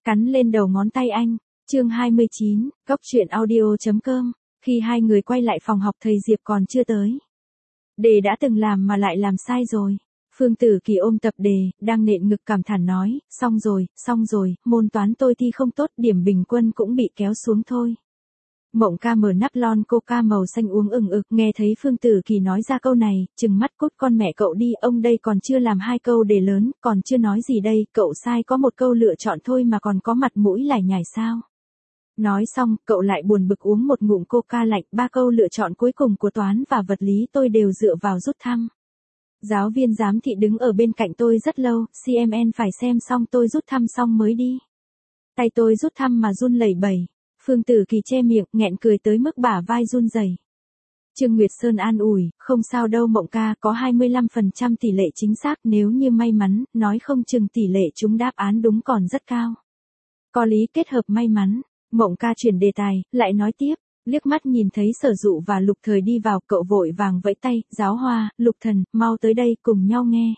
cắn lên đầu ngón tay anh. Chương 29, Cốc truyện audio.com. Khi hai người quay lại phòng học thầy Diệp còn chưa tới. Đề đã từng làm mà lại làm sai rồi. Phương Tử Kỳ ôm tập đề, đang nện ngực cảm thán nói, xong rồi, môn toán tôi thi không tốt, điểm bình quân cũng bị kéo xuống thôi. Mộng ca mở nắp lon coca màu xanh uống ừng ực, nghe thấy Phương Tử Kỳ nói ra câu này, trừng mắt cút con mẹ cậu đi, ông đây còn chưa làm 2 câu đề lớn, còn chưa nói gì đây, cậu sai có 1 câu lựa chọn thôi mà còn có mặt mũi lải nhải sao. Nói xong, cậu lại buồn bực uống một ngụm coca lạnh, 3 câu lựa chọn cuối cùng của toán và vật lý tôi đều dựa vào rút thăm. Giáo viên giám thị đứng ở bên cạnh tôi rất lâu, CMN phải xem xong tôi rút thăm xong mới đi. Tay tôi rút thăm mà run lẩy bẩy. Phương Tử Kỳ che miệng, nghẹn cười tới mức bả vai run rẩy. Trương Nguyệt Sơn an ủi, không sao đâu Mộng ca, có 25% tỷ lệ chính xác, nếu như may mắn, nói không chừng tỷ lệ trúng đáp án đúng còn rất cao. Có lý kết hợp may mắn. Mộng ca chuyển đề tài, lại nói tiếp, liếc mắt nhìn thấy Sở Dụ và Lục Thời đi vào, cậu vội vàng vẫy tay, Giáo Hoa, Lục Thần, mau tới đây cùng nhau nghe.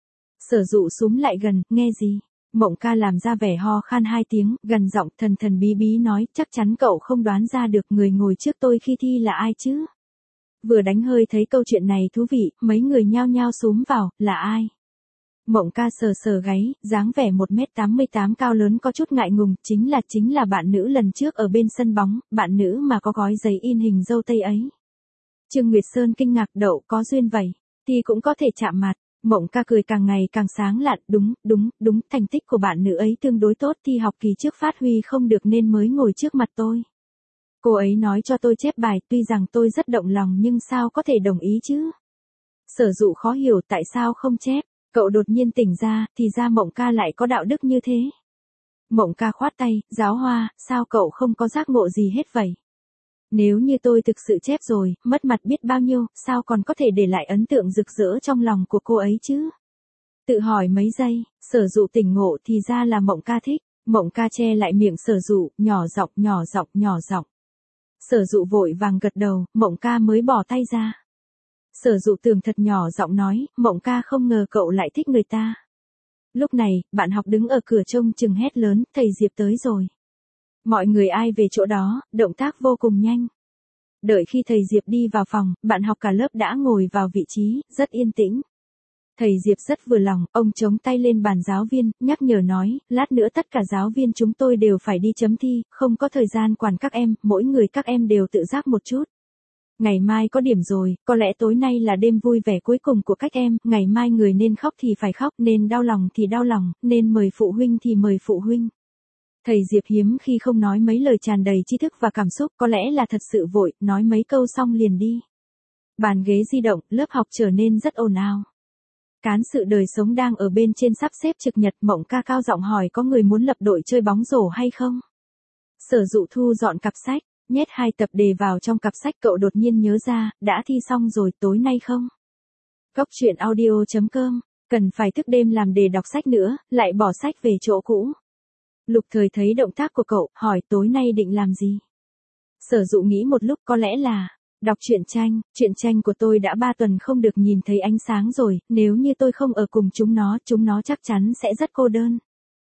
Sở Dụ xúm lại gần, nghe gì? Mộng ca làm ra vẻ ho khan 2 tiếng, gần giọng thần bí bí nói, chắc chắn cậu không đoán ra được người ngồi trước tôi khi thi là ai chứ. Vừa đánh hơi thấy câu chuyện này thú vị, mấy người nhao nhao xúm vào, là ai? Mộng ca sờ gáy, dáng vẻ 1m88 cao lớn có chút ngại ngùng, chính là bạn nữ lần trước ở bên sân bóng, bạn nữ mà có gói giấy in hình dâu tây ấy. Trương Nguyệt Sơn kinh ngạc, đậu có duyên vậy, thì cũng có thể chạm mặt. Mộng ca cười càng ngày càng sáng lạn, đúng, thành tích của bạn nữ ấy tương đối tốt, thi học kỳ trước phát huy không được nên mới ngồi trước mặt tôi. Cô ấy nói cho tôi chép bài, tuy rằng tôi rất động lòng nhưng sao có thể đồng ý chứ? Sở Dụ khó hiểu tại sao không chép, cậu đột nhiên tỉnh ra, thì ra Mộng ca lại có đạo đức như thế. Mộng ca khoát tay, Giáo Hoa, sao cậu không có giác ngộ gì hết vậy? Nếu như tôi thực sự chép rồi, mất mặt biết bao nhiêu, sao còn có thể để lại ấn tượng rực rỡ trong lòng của cô ấy chứ? Tự hỏi mấy giây, Sở Dụ tỉnh ngộ thì ra là Mộng ca thích. Mộng ca che lại miệng Sở Dụ, nhỏ giọng. Sở Dụ vội vàng gật đầu, Mộng ca mới bỏ tay ra. Sở Dụ tưởng thật nhỏ giọng nói, Mộng ca không ngờ cậu lại thích người ta. Lúc này, bạn học đứng ở cửa trông chừng hét lớn, thầy Diệp tới rồi. Mọi người ai về chỗ đó, động tác vô cùng nhanh. Đợi khi thầy Diệp đi vào phòng, bạn học cả lớp đã ngồi vào vị trí, rất yên tĩnh. Thầy Diệp rất vừa lòng, ông chống tay lên bàn giáo viên, nhắc nhở nói, lát nữa tất cả giáo viên chúng tôi đều phải đi chấm thi, không có thời gian quản các em, mỗi người các em đều tự giác một chút. Ngày mai có điểm rồi, có lẽ tối nay là đêm vui vẻ cuối cùng của các em, ngày mai người nên khóc thì phải khóc, nên đau lòng thì đau lòng, nên mời phụ huynh thì mời phụ huynh. Thầy Diệp hiếm khi không nói mấy lời tràn đầy tri thức và cảm xúc, có lẽ là thật sự vội, nói mấy câu xong liền đi. Bàn ghế di động, lớp học trở nên rất ồn ào. Cán sự đời sống đang ở bên trên sắp xếp trực nhật, Mộng ca cao giọng hỏi có người muốn lập đội chơi bóng rổ hay không? Sở Dụ thu dọn cặp sách, nhét 2 tập đề vào trong cặp sách, cậu đột nhiên nhớ ra, đã thi xong rồi, tối nay không? Cốc truyện audio.com, cần phải thức đêm làm đề đọc sách nữa, lại bỏ sách về chỗ cũ. Lục Thời thấy động tác của cậu, hỏi tối nay định làm gì? Sở Dụ nghĩ một lúc, có lẽ là đọc truyện tranh của tôi đã 3 tuần không được nhìn thấy ánh sáng rồi, nếu như tôi không ở cùng chúng nó chắc chắn sẽ rất cô đơn.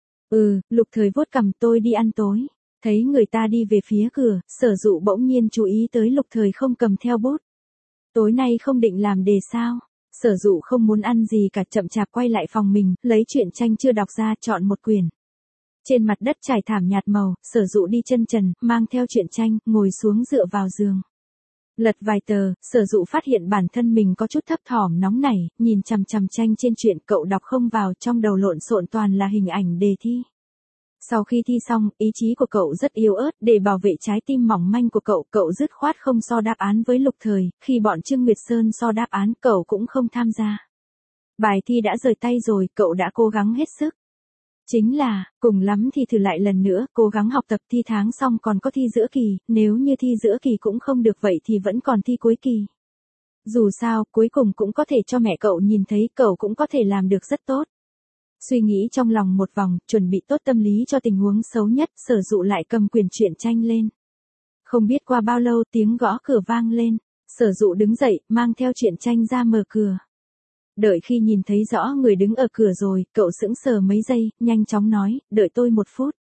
Lục Thời vuốt cằm, tôi đi ăn tối. Thấy người ta đi về phía cửa, Sở Dụ bỗng nhiên chú ý tới Lục Thời không cầm theo bút. Tối nay không định làm đề sao? Sở Dụ không muốn ăn gì cả, chậm chạp quay lại phòng mình, lấy truyện tranh chưa đọc ra, chọn một quyển. Trên mặt đất trải thảm nhạt màu, Sở Dụ đi chân trần, mang theo truyện tranh, ngồi xuống dựa vào giường. Lật vài tờ, Sở Dụ phát hiện bản thân mình có chút thấp thỏm nóng nảy, nhìn chằm chằm tranh trên truyện, cậu đọc không vào, trong đầu lộn xộn toàn là hình ảnh đề thi. Sau khi thi xong, ý chí của cậu rất yếu ớt, để bảo vệ trái tim mỏng manh của cậu dứt khoát không so đáp án với Lục Thời, khi bọn Trương Nguyệt Sơn so đáp án, cậu cũng không tham gia. Bài thi đã rời tay rồi, cậu đã cố gắng hết sức. Chính là, cùng lắm thì thử lại lần nữa, cố gắng học tập, thi tháng xong còn có thi giữa kỳ, nếu như thi giữa kỳ cũng không được vậy thì vẫn còn thi cuối kỳ. Dù sao, cuối cùng cũng có thể cho mẹ cậu nhìn thấy, cậu cũng có thể làm được rất tốt. Suy nghĩ trong lòng một vòng, chuẩn bị tốt tâm lý cho tình huống xấu nhất, Sở Dụ lại cầm quyển truyện tranh lên. Không biết qua bao lâu tiếng gõ cửa vang lên, Sở Dụ đứng dậy, mang theo truyện tranh ra mở cửa. Đợi khi nhìn thấy rõ người đứng ở cửa rồi, cậu sững sờ mấy giây, nhanh chóng nói, đợi tôi 1 phút.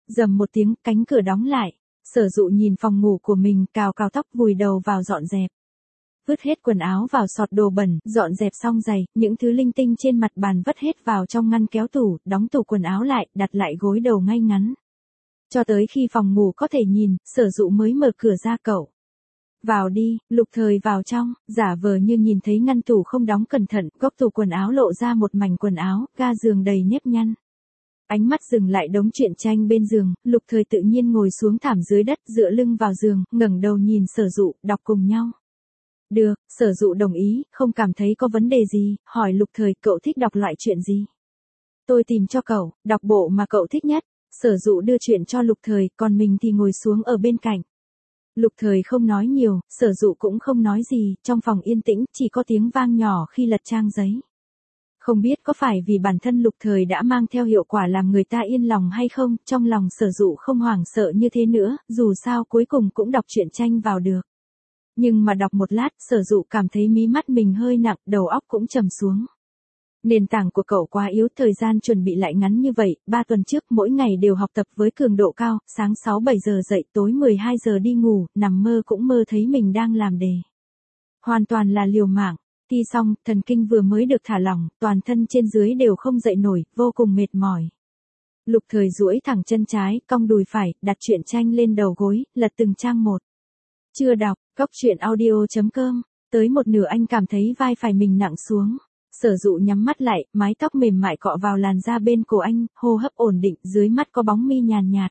Rầm một tiếng, cánh cửa đóng lại. Sở Dụ nhìn phòng ngủ của mình, cào cào tóc, vùi đầu vào dọn dẹp. Vứt hết quần áo vào sọt đồ bẩn, dọn dẹp xong giày, những thứ linh tinh trên mặt bàn vứt hết vào trong ngăn kéo tủ, đóng tủ quần áo lại, đặt lại gối đầu ngay ngắn. Cho tới khi phòng ngủ có thể nhìn, Sở Dụ mới mở cửa ra cậu. Vào đi, Lục Thời vào trong, giả vờ như nhìn thấy ngăn tủ không đóng cẩn thận, góc tủ quần áo lộ ra một mảnh quần áo, ga giường đầy nếp nhăn. Ánh mắt dừng lại đống truyện tranh bên giường, Lục Thời tự nhiên ngồi xuống thảm dưới đất, dựa lưng vào giường, ngẩng đầu nhìn Sở Dụ, đọc cùng nhau. Được, Sở Dụ đồng ý, không cảm thấy có vấn đề gì, hỏi Lục Thời, cậu thích đọc loại chuyện gì? Tôi tìm cho cậu, đọc bộ mà cậu thích nhất. Sở Dụ đưa chuyện cho Lục Thời, còn mình thì ngồi xuống ở bên cạnh. Lục Thời không nói nhiều, Sở Dụ cũng không nói gì, trong phòng yên tĩnh, chỉ có tiếng vang nhỏ khi lật trang giấy. Không biết có phải vì bản thân Lục Thời đã mang theo hiệu quả làm người ta yên lòng hay không, trong lòng Sở Dụ không hoảng sợ như thế nữa, dù sao cuối cùng cũng đọc truyện tranh vào được. Nhưng mà đọc một lát, Sở Dụ cảm thấy mí mắt mình hơi nặng, đầu óc cũng trầm xuống. Nền tảng của cậu quá yếu, thời gian chuẩn bị lại ngắn như vậy, 3 tuần trước mỗi ngày đều học tập với cường độ cao, sáng 6-7 giờ dậy, tối 12 giờ đi ngủ, nằm mơ cũng mơ thấy mình đang làm đề. Hoàn toàn là liều mạng. Thi xong, thần kinh vừa mới được thả lỏng, toàn thân trên dưới đều không dậy nổi, vô cùng mệt mỏi. Lục Thời duỗi thẳng chân trái, cong đùi phải, đặt truyện tranh lên đầu gối, lật từng trang một. Chưa đọc, Cóc Truyện Audio.com. Tới một nửa anh cảm thấy vai phải mình nặng xuống. Sở Dụ nhắm mắt lại, mái tóc mềm mại cọ vào làn da bên cổ anh, hô hấp ổn định, dưới mắt có bóng mi nhàn nhạt.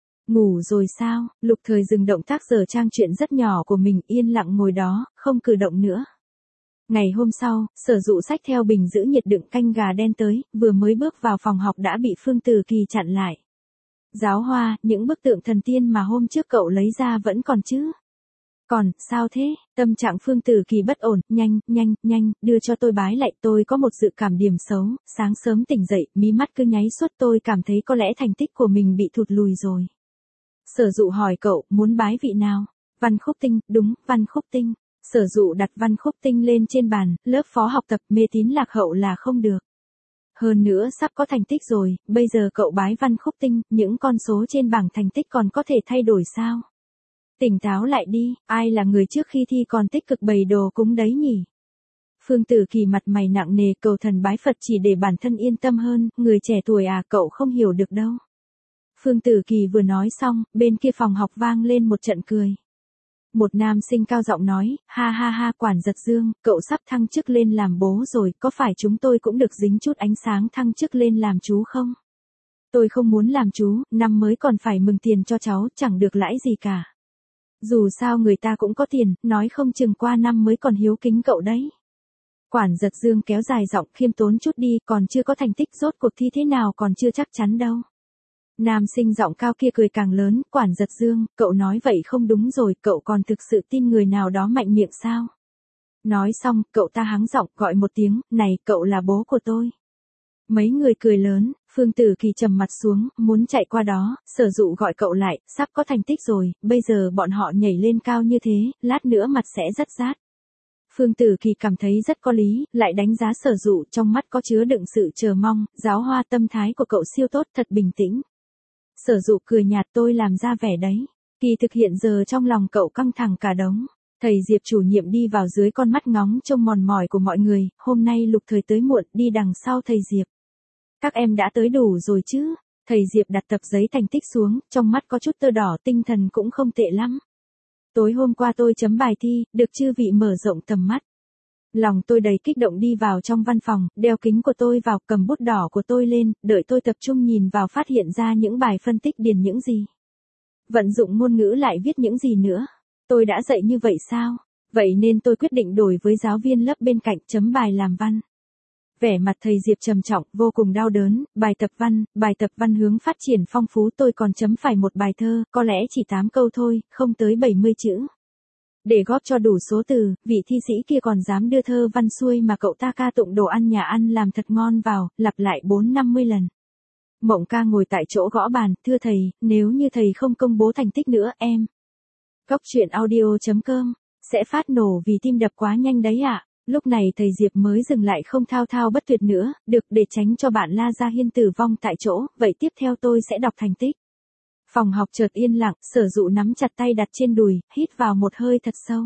Ngủ rồi sao? Lục Thời dừng động tác dở trang chuyện rất nhỏ của mình, yên lặng ngồi đó, không cử động nữa. Ngày hôm sau, Sở Dụ xách theo bình giữ nhiệt đựng canh gà đen tới, vừa mới bước vào phòng học đã bị Phương Tử Kỳ chặn lại. Giáo Hoa, những bức tượng thần tiên mà hôm trước cậu lấy ra vẫn còn chứ? Còn, sao thế? Tâm trạng Phương Tử Kỳ bất ổn, nhanh, đưa cho tôi bái lại, tôi có một dự cảm điểm xấu, sáng sớm tỉnh dậy, mí mắt cứ nháy suốt, tôi cảm thấy có lẽ thành tích của mình bị thụt lùi rồi. Sở Dụ hỏi cậu, muốn bái vị nào? Văn Khúc Tinh, đúng, Văn Khúc Tinh. Sở Dụ đặt Văn Khúc Tinh lên trên bàn, lớp phó học tập, mê tín lạc hậu là không được. Hơn nữa sắp có thành tích rồi, bây giờ cậu bái Văn Khúc Tinh, những con số trên bảng thành tích còn có thể thay đổi sao? Tỉnh táo lại đi, ai là người trước khi thi còn tích cực bày đồ cúng đấy nhỉ? Phương Tử Kỳ mặt mày nặng nề, cầu thần bái Phật chỉ để bản thân yên tâm hơn, người trẻ tuổi à, cậu không hiểu được đâu. Phương Tử Kỳ vừa nói xong, bên kia phòng học vang lên một trận cười. Một nam sinh cao giọng nói, ha, Quản Giật Dương, cậu sắp thăng chức lên làm bố rồi, có phải chúng tôi cũng được dính chút ánh sáng thăng chức lên làm chú không? Tôi không muốn làm chú, năm mới còn phải mừng tiền cho cháu, chẳng được lãi gì cả. Dù sao người ta cũng có tiền, nói không chừng qua năm mới còn hiếu kính cậu đấy. Quản Giật Dương kéo dài giọng, khiêm tốn chút đi, còn chưa có thành tích, rốt cuộc thi thế nào còn chưa chắc chắn đâu. Nam sinh giọng cao kia cười càng lớn, Quản Giật Dương, cậu nói vậy không đúng rồi, cậu còn thực sự tin người nào đó mạnh miệng sao? Nói xong, cậu ta hắng giọng, gọi một tiếng, này, cậu là bố của tôi. Mấy người cười lớn, Phương Tử Kỳ trầm mặt xuống, muốn chạy qua đó, Sở Dụ gọi cậu lại, sắp có thành tích rồi, bây giờ bọn họ nhảy lên cao như thế, lát nữa mặt sẽ rất rát. Phương Tử Kỳ cảm thấy rất có lý, lại đánh giá Sở Dụ, trong mắt có chứa đựng sự chờ mong, Giáo Hoa tâm thái của cậu siêu tốt, thật bình tĩnh. Sở Dụ cười nhạt, tôi làm ra vẻ đấy. Kỳ thực hiện giờ trong lòng cậu căng thẳng cả đống. Thầy Diệp chủ nhiệm đi vào dưới con mắt ngóng trông mòn mỏi của mọi người, hôm nay Lục Thời tới muộn, đi đằng sau thầy Diệp. Các em đã tới đủ rồi chứ? Thầy Diệp đặt tập giấy thành tích xuống, trong mắt có chút tơ đỏ, tinh thần cũng không tệ lắm. Tối hôm qua tôi chấm bài thi, được chư vị mở rộng tầm mắt. Lòng tôi đầy kích động đi vào trong văn phòng, đeo kính của tôi vào, cầm bút đỏ của tôi lên, đợi tôi tập trung nhìn vào phát hiện ra những bài phân tích điền những gì. Vận dụng ngôn ngữ lại viết những gì nữa. Tôi đã dạy như vậy sao? Vậy nên tôi quyết định đổi với giáo viên lớp bên cạnh chấm bài làm văn. Vẻ mặt thầy Diệp trầm trọng, vô cùng đau đớn, bài tập văn hướng phát triển phong phú, tôi còn chấm phải một bài thơ, có lẽ chỉ 8 câu thôi, không tới 70 chữ. Để góp cho đủ số từ, vị thi sĩ kia còn dám đưa thơ văn xuôi mà cậu ta ca tụng đồ ăn nhà ăn làm thật ngon vào, lặp lại 4-50 lần. Mộng Ca ngồi tại chỗ gõ bàn, thưa thầy, nếu như thầy không công bố thành tích nữa, em. Cóc Truyện Audio.com, sẽ phát nổ vì tim đập quá nhanh đấy ạ. Lúc này thầy Diệp mới dừng lại không thao thao bất tuyệt nữa, được, để tránh cho bạn La Gia Hiên tử vong tại chỗ, vậy tiếp theo tôi sẽ đọc thành tích. Phòng học chợt yên lặng, Sở Dụ nắm chặt tay đặt trên đùi, hít vào một hơi thật sâu.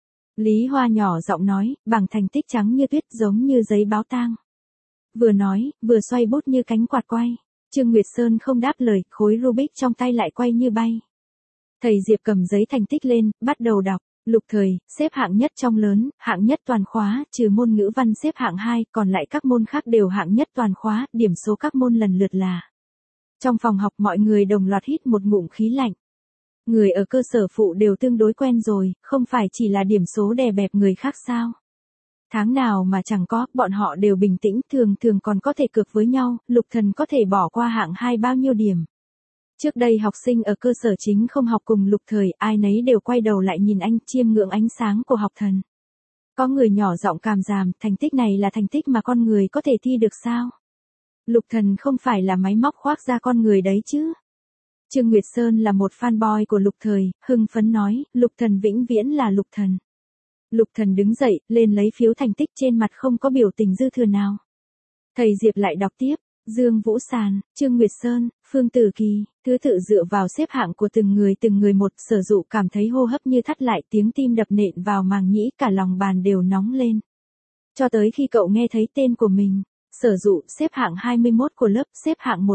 Lý Hoa nhỏ giọng nói, bằng thành tích trắng như tuyết giống như giấy báo tang. Vừa nói, vừa xoay bút như cánh quạt quay. Trương Nguyệt Sơn không đáp lời, khối Rubik trong tay lại quay như bay. Thầy Diệp cầm giấy thành tích lên, bắt đầu đọc. Lục Thời, xếp hạng nhất trong lớn, hạng nhất toàn khóa, trừ môn ngữ văn xếp hạng 2, còn lại các môn khác đều hạng nhất toàn khóa, điểm số các môn lần lượt là. Trong phòng học mọi người đồng loạt hít một ngụm khí lạnh. Người ở cơ sở phụ đều tương đối quen rồi, không phải chỉ là điểm số đè bẹp người khác sao? Tháng nào mà chẳng có, bọn họ đều bình tĩnh, thường thường còn có thể cược với nhau, Lục Thần có thể bỏ qua hạng 2 bao nhiêu điểm. Trước đây học sinh ở cơ sở chính không học cùng Lục Thời, ai nấy đều quay đầu lại nhìn anh, chiêm ngưỡng ánh sáng của học thần. Có người nhỏ giọng cảm giảm, thành tích này là thành tích mà con người có thể thi được sao? Lục Thần không phải là máy móc khoác ra con người đấy chứ. Trương Nguyệt Sơn là một fanboy của Lục Thời, hưng phấn nói, Lục Thần vĩnh viễn là Lục Thần. Lục Thần đứng dậy, lên lấy phiếu thành tích, trên mặt không có biểu tình dư thừa nào. Thầy Diệp lại đọc tiếp, Dương Vũ Sàn, Trương Nguyệt Sơn, Phương Tử Kỳ, thứ tự dựa vào xếp hạng của từng người một. Sở Dụ cảm thấy hô hấp như thắt lại, tiếng tim đập nện vào màng nhĩ, cả lòng bàn đều nóng lên. Cho tới khi cậu nghe thấy tên của mình, Sở Dụ xếp hạng 21 của lớp, xếp hạng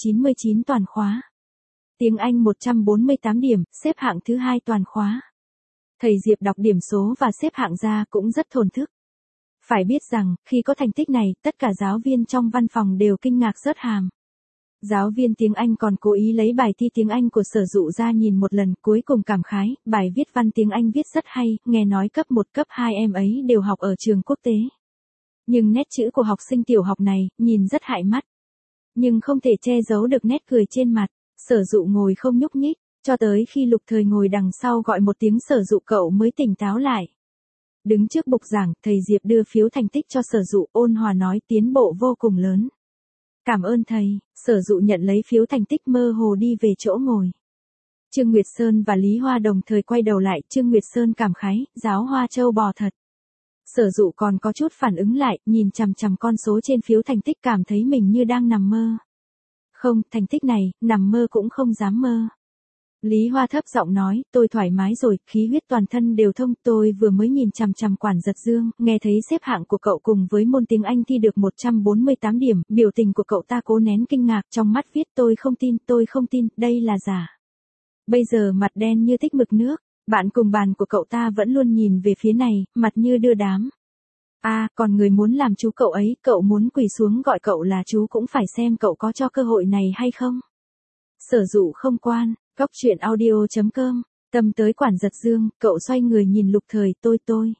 199 toàn khóa. Tiếng Anh 148 điểm, xếp hạng thứ 2 toàn khóa. Thầy Diệp đọc điểm số và xếp hạng ra cũng rất thổn thức. Phải biết rằng, khi có thành tích này, tất cả giáo viên trong văn phòng đều kinh ngạc rớt hàm. Giáo viên tiếng Anh còn cố ý lấy bài thi tiếng Anh của Sở Dụ ra nhìn một lần, cuối cùng cảm khái, bài viết văn tiếng Anh viết rất hay, nghe nói cấp 1 cấp 2 em ấy đều học ở trường quốc tế. Nhưng nét chữ của học sinh tiểu học này, nhìn rất hại mắt. Nhưng không thể che giấu được nét cười trên mặt. Sở Dụ ngồi không nhúc nhích, cho tới khi Lục Thời ngồi đằng sau gọi một tiếng Sở Dụ cậu mới tỉnh táo lại. Đứng trước bục giảng, thầy Diệp đưa phiếu thành tích cho Sở Dụ, ôn hòa nói tiến bộ vô cùng lớn. Cảm ơn thầy. Sở Dụ nhận lấy phiếu thành tích, mơ hồ đi về chỗ ngồi. Trương Nguyệt Sơn và Lý Hoa đồng thời quay đầu lại, Trương Nguyệt Sơn cảm khái, giáo hoa châu bò thật. Sở Dụ còn có chút phản ứng lại, nhìn chằm chằm con số trên phiếu thành tích, cảm thấy mình như đang nằm mơ. Không, thành tích này, nằm mơ cũng không dám mơ. Lý Hoa thấp giọng nói, tôi thoải mái rồi, khí huyết toàn thân đều thông, tôi vừa mới nhìn chằm chằm Quản Giật Dương, nghe thấy xếp hạng của cậu cùng với môn tiếng Anh thi được 148 điểm, biểu tình của cậu ta cố nén kinh ngạc, trong mắt viết tôi không tin, đây là giả. Bây giờ mặt đen như tích mực nước, bạn cùng bàn của cậu ta vẫn luôn nhìn về phía này, mặt như đưa đám. Còn người muốn làm chú cậu ấy, cậu muốn quỳ xuống gọi cậu là chú cũng phải xem cậu có cho cơ hội này hay không. Sở Dụ không quan, Góc Truyện Audio.com, tâm tới Quản Giật Dương, cậu xoay người nhìn Lục Thời, tôi.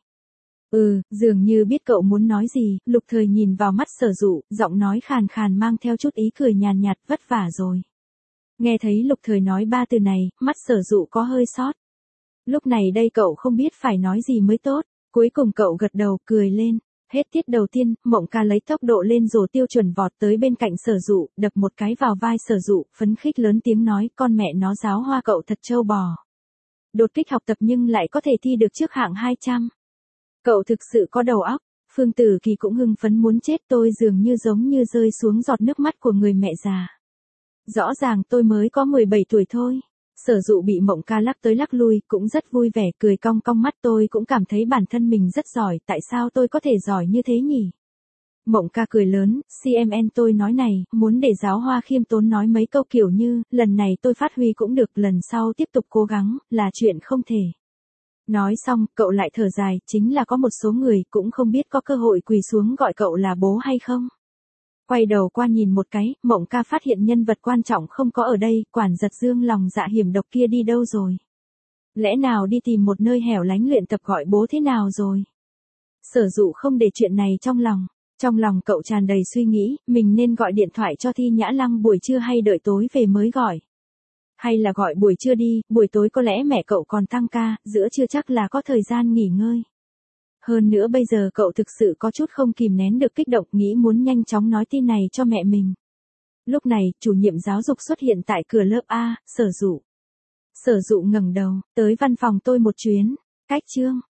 Dường như biết cậu muốn nói gì, Lục Thời nhìn vào mắt Sở Dụ, giọng nói khàn khàn mang theo chút ý cười nhàn nhạt, vất vả rồi. Nghe thấy Lục Thời nói 3 từ này, mắt Sở Dụ có hơi sót. Lúc này đây cậu không biết phải nói gì mới tốt. Cuối cùng cậu gật đầu, cười lên. Hết tiết đầu tiên, Mộng Ca lấy tốc độ lên rồ tiêu chuẩn vọt tới bên cạnh Sở Dụ, đập một cái vào vai Sở Dụ, phấn khích lớn tiếng nói, con mẹ nó giáo hoa cậu thật trâu bò. Đột kích học tập nhưng lại có thể thi được trước hạng 200. Cậu thực sự có đầu óc. Phương Tử Kỳ cũng hưng phấn muốn chết, tôi dường như giống như rơi xuống giọt nước mắt của người mẹ già. Rõ ràng tôi mới có 17 tuổi thôi. Sở Dụ bị Mộng Ca lắc tới lắc lui, cũng rất vui vẻ, cười cong cong mắt, tôi cũng cảm thấy bản thân mình rất giỏi, tại sao tôi có thể giỏi như thế nhỉ? Mộng Ca cười lớn, CMN tôi nói này, muốn để giáo hoa khiêm tốn nói mấy câu kiểu như, lần này tôi phát huy cũng được, lần sau tiếp tục cố gắng, là chuyện không thể. Nói xong, cậu lại thở dài, chính là có một số người cũng không biết có cơ hội quỳ xuống gọi cậu là bố hay không. Quay đầu qua nhìn một cái, Mộng Ca phát hiện nhân vật quan trọng không có ở đây, Quản Giật Dương lòng dạ hiểm độc kia đi đâu rồi? Lẽ nào đi tìm một nơi hẻo lánh luyện tập gọi bố thế nào rồi? Sở Dụ không để chuyện này trong lòng cậu tràn đầy suy nghĩ, mình nên gọi điện thoại cho Thi Nhã Lăng buổi trưa hay đợi tối về mới gọi? Hay là gọi buổi trưa đi, buổi tối có lẽ mẹ cậu còn tăng ca, giữa trưa chắc là có thời gian nghỉ ngơi. Hơn nữa bây giờ cậu thực sự có chút không kìm nén được kích động, nghĩ muốn nhanh chóng nói tin này cho mẹ mình. Lúc này, chủ nhiệm giáo dục xuất hiện tại cửa lớp A, Sở Dụ. Sở Dụ ngẩng đầu, tới văn phòng tôi một chuyến. Cách Trương.